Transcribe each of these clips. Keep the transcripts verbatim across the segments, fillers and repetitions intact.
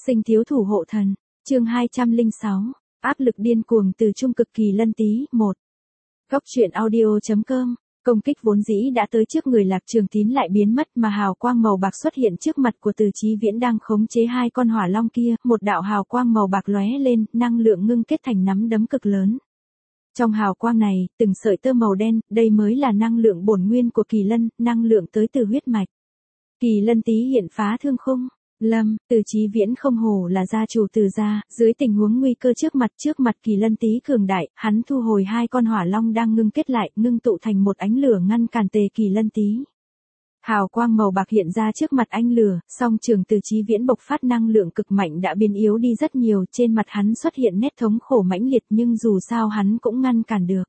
Sinh thiếu thủ hộ thần, chương hai trăm lẻ sáu, áp lực điên cuồng từ trung cực Kỳ Lân Tý, một. Góc truyện audio.com, công kích vốn dĩ đã tới trước người Lạc Trường Tín lại biến mất mà hào quang màu bạc xuất hiện trước mặt của Từ Chí Viễn đang khống chế hai con hỏa long kia, một đạo hào quang màu bạc lóe lên, năng lượng ngưng kết thành nắm đấm cực lớn. Trong hào quang này, từng sợi tơ màu đen, đây mới là năng lượng bổn nguyên của Kỳ Lân, năng lượng tới từ huyết mạch. Kỳ Lân Tý hiện phá thương khung. Lâm, Từ Chí Viễn không hổ là gia chủ Từ gia, dưới tình huống nguy cơ trước mặt trước mặt Kỳ Lân Tý cường đại, hắn thu hồi hai con hỏa long đang ngưng kết lại, ngưng tụ thành một ánh lửa ngăn cản tề Kỳ Lân Tý. Hào quang màu bạc hiện ra trước mặt ánh lửa, song trường Từ Chí Viễn bộc phát năng lượng cực mạnh đã biến yếu đi rất nhiều, trên mặt hắn xuất hiện nét thống khổ mãnh liệt nhưng dù sao hắn cũng ngăn cản được.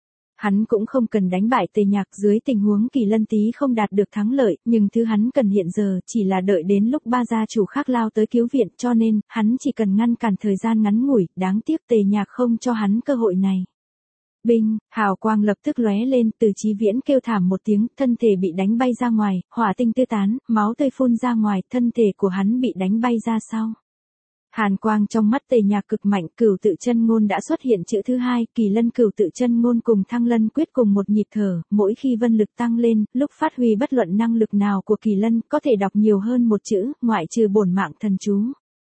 Hắn cũng không cần đánh bại Tề Nhạc dưới tình huống Kỳ Lân Tý không đạt được thắng lợi, nhưng thứ hắn cần hiện giờ chỉ là đợi đến lúc ba gia chủ khác lao tới cứu viện, cho nên, hắn chỉ cần ngăn cản thời gian ngắn ngủi, đáng tiếc Tề Nhạc không cho hắn cơ hội này. Binh, hào quang lập tức lóe lên, Từ Chí Viễn kêu thảm một tiếng, thân thể bị đánh bay ra ngoài, hỏa tinh tiêu tán, máu tươi phun ra ngoài, thân thể của hắn bị đánh bay ra sau. Hàn quang trong mắt Tề Nhạc cực mạnh, Cửu Tự Chân Ngôn đã xuất hiện chữ thứ hai, Kỳ Lân Cửu Tự Chân Ngôn cùng Thăng Lân Quyết cùng một nhịp thở, mỗi khi vân lực tăng lên, lúc phát huy bất luận năng lực nào của Kỳ Lân, có thể đọc nhiều hơn một chữ, ngoại trừ bổn mạng thần chú.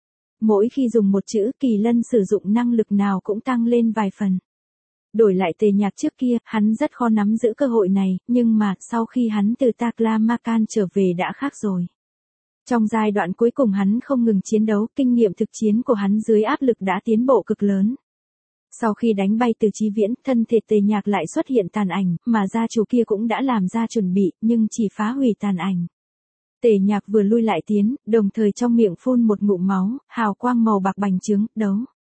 Mỗi khi dùng một chữ, Kỳ Lân sử dụng năng lực nào cũng tăng lên vài phần. Đổi lại Tề Nhạc trước kia, hắn rất khó nắm giữ cơ hội này, nhưng mà, sau khi hắn từ Taklamakan trở về đã khác rồi. Trong giai đoạn cuối cùng hắn không ngừng chiến đấu, kinh nghiệm thực chiến của hắn dưới áp lực đã tiến bộ cực lớn. Sau khi đánh bay Từ Chí Viễn, thân thể Tề Nhạc lại xuất hiện tàn ảnh, mà gia chủ kia cũng đã làm ra chuẩn bị, nhưng chỉ phá hủy tàn ảnh. Tề Nhạc vừa lui lại tiến, đồng thời trong miệng phun một ngụm máu, hào quang màu bạc bành trướng, đấu.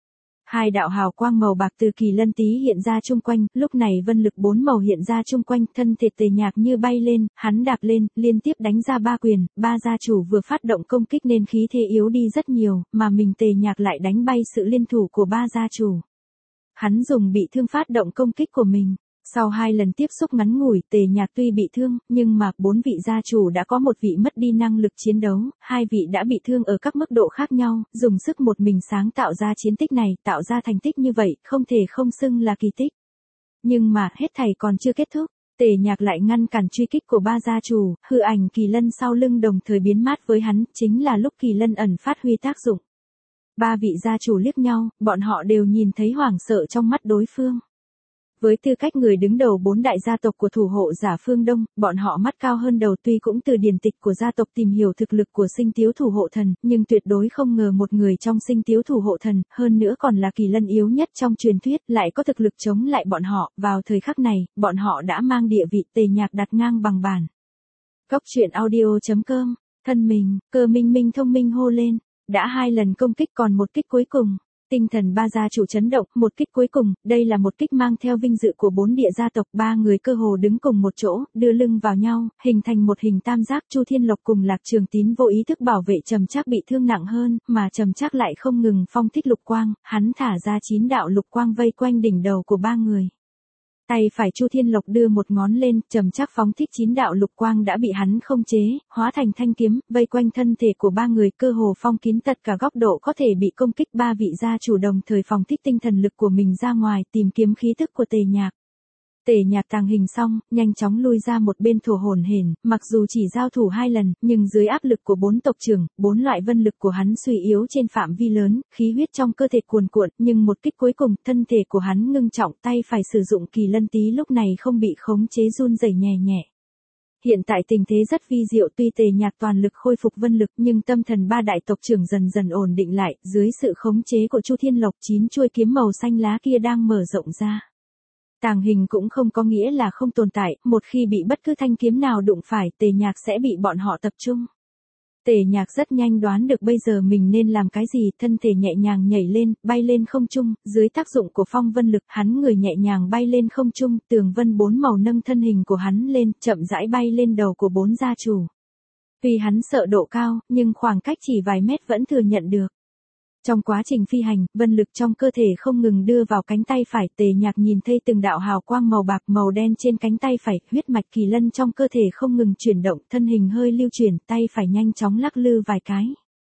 Hai đạo hào quang màu bạc từ Kỳ Lân Tý hiện ra chung quanh, lúc này vân lực bốn màu hiện ra chung quanh, thân thể Tề Nhạc như bay lên, hắn đạp lên, liên tiếp đánh ra ba quyền, ba gia chủ vừa phát động công kích nên khí thế yếu đi rất nhiều, mà mình Tề Nhạc lại đánh bay sự liên thủ của ba gia chủ. Hắn dùng bị thương phát động công kích của mình. Sau hai lần tiếp xúc ngắn ngủi, Tề Nhạc tuy bị thương, nhưng mà bốn vị gia chủ đã có một vị mất đi năng lực chiến đấu, hai vị đã bị thương ở các mức độ khác nhau, dùng sức một mình sáng tạo ra chiến tích này, tạo ra thành tích như vậy, không thể không xưng là kỳ tích. Nhưng mà, hết thảy còn chưa kết thúc, Tề Nhạc lại ngăn cản truy kích của ba gia chủ, hư ảnh Kỳ Lân sau lưng đồng thời biến mất với hắn, chính là lúc Kỳ Lân ẩn phát huy tác dụng. Ba vị gia chủ liếc nhau, bọn họ đều nhìn thấy hoảng sợ trong mắt đối phương. Với tư cách người đứng đầu bốn đại gia tộc của thủ hộ giả phương Đông, bọn họ mắt cao hơn đầu tuy cũng từ điển tịch của gia tộc tìm hiểu thực lực của Sinh Tiếu thủ hộ thần, nhưng tuyệt đối không ngờ một người trong Sinh Tiếu thủ hộ thần, hơn nữa còn là Kỳ Lân yếu nhất trong truyền thuyết, lại có thực lực chống lại bọn họ, vào thời khắc này, bọn họ đã mang địa vị Tề Nhạc đặt ngang bằng bản. Góc truyện audio.com, thân mình, Cơ Minh Minh thông minh hô lên, đã hai lần công kích còn một kích cuối cùng. Tinh thần ba gia chủ chấn động, một kích cuối cùng, đây là một kích mang theo vinh dự của bốn địa gia tộc, ba người cơ hồ đứng cùng một chỗ, đưa lưng vào nhau, hình thành một hình tam giác. Chu Thiên Lộc cùng Lạc Trường Tín vô ý thức bảo vệ Trầm Trác bị thương nặng hơn, mà Trầm Trác lại không ngừng phong thích lục quang, hắn thả ra chín đạo lục quang vây quanh đỉnh đầu của ba người. Tay phải Chu Thiên Lộc đưa một ngón lên, Trầm Trác phóng thích chín đạo lục quang đã bị hắn không chế, hóa thành thanh kiếm, vây quanh thân thể của ba người, cơ hồ phong kín tất cả góc độ có thể bị công kích. Ba vị gia chủ đồng thời phóng thích tinh thần lực của mình ra ngoài, tìm kiếm khí thức của Tề Nhạc. Tề Nhạc tàng hình xong, nhanh chóng lui ra một bên thổ hổn hển, mặc dù chỉ giao thủ hai lần, nhưng dưới áp lực của bốn tộc trưởng, bốn loại vân lực của hắn suy yếu trên phạm vi lớn, khí huyết trong cơ thể cuồn cuộn, nhưng một kích cuối cùng, thân thể của hắn ngưng trọng, tay phải sử dụng Kỳ Lân Tý lúc này không bị khống chế run rẩy nhẹ nhẹ. Hiện tại tình thế rất vi diệu, tuy Tề Nhạc toàn lực khôi phục vân lực nhưng tâm thần ba đại tộc trưởng dần dần ổn định lại, dưới sự khống chế của Chu Thiên Lộc, chín chuôi kiếm màu xanh lá kia đang mở rộng ra. Tàng hình cũng không có nghĩa là không tồn tại, một khi bị bất cứ thanh kiếm nào đụng phải, Tề Nhạc sẽ bị bọn họ tập trung. Tề Nhạc rất nhanh đoán được bây giờ mình nên làm cái gì, thân thể nhẹ nhàng nhảy lên, bay lên không trung, dưới tác dụng của phong vân lực, hắn người nhẹ nhàng bay lên không trung, tường vân bốn màu nâng thân hình của hắn lên, chậm rãi bay lên đầu của bốn gia chủ. Vì hắn sợ độ cao, nhưng khoảng cách chỉ vài mét vẫn thừa nhận được. Trong quá trình phi hành, vân lực trong cơ thể không ngừng đưa vào cánh tay phải, Tề Nhạc nhìn thấy từng đạo hào quang màu bạc màu đen trên cánh tay phải, huyết mạch Kỳ Lân trong cơ thể không ngừng chuyển động, thân hình hơi lưu chuyển, tay phải nhanh chóng lắc lư vài cái.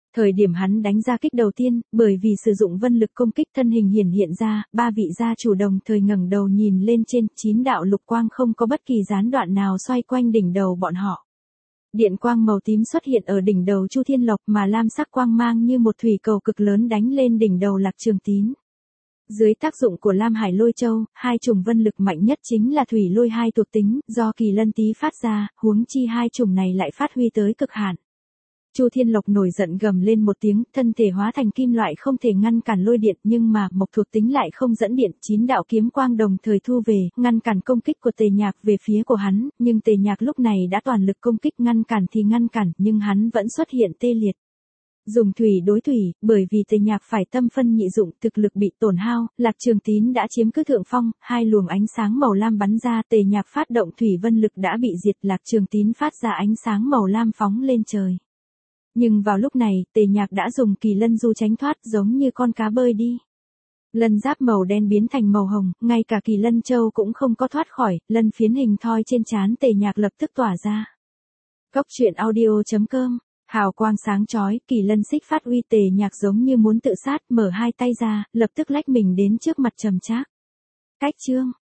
Thời điểm hắn đánh ra kích đầu tiên, bởi vì sử dụng vân lực công kích thân hình hiển hiện ra, ba vị gia chủ đồng thời ngẩng đầu nhìn lên trên, chín đạo lục quang không có bất kỳ gián đoạn nào xoay quanh đỉnh đầu bọn họ. Điện quang màu tím xuất hiện ở đỉnh đầu Chu Thiên Lộc mà lam sắc quang mang như một thủy cầu cực lớn đánh lên đỉnh đầu Lạc Trường Tín. Dưới tác dụng của Lam Hải Lôi Châu, hai chủng vân lực mạnh nhất chính là thủy lôi hai thuộc tính, do Kỳ Lân Tý phát ra, huống chi hai chủng này lại phát huy tới cực hạn. Chu Thiên Lộc nổi giận gầm lên một tiếng, thân thể hóa thành kim loại không thể ngăn cản lôi điện, nhưng mà mộc thuộc tính lại không dẫn điện, chín đạo kiếm quang đồng thời thu về, ngăn cản công kích của Tề Nhạc về phía của hắn, nhưng Tề Nhạc lúc này đã toàn lực công kích, ngăn cản thì ngăn cản, nhưng hắn vẫn xuất hiện tê liệt. Dùng thủy đối thủy, bởi vì Tề Nhạc phải tâm phân nhị dụng, thực lực bị tổn hao, Lạc Trường Tín đã chiếm cứ thượng phong, hai luồng ánh sáng màu lam bắn ra, Tề Nhạc phát động thủy vân lực đã bị diệt, Lạc Trường Tín phát ra ánh sáng màu lam phóng lên trời. Nhưng vào lúc này, Tề Nhạc đã dùng Kỳ Lân Du tránh thoát, giống như con cá bơi đi. Lân giáp màu đen biến thành màu hồng, ngay cả Kỳ Lân Châu cũng không có thoát khỏi, lân phiến hình thoi trên trán Tề Nhạc lập tức tỏa ra. Cốc truyện audio chấm com, hào quang sáng chói, Kỳ Lân xích phát uy, Tề Nhạc giống như muốn tự sát, mở hai tay ra, lập tức lách mình đến trước mặt Trầm Trác. Cách chương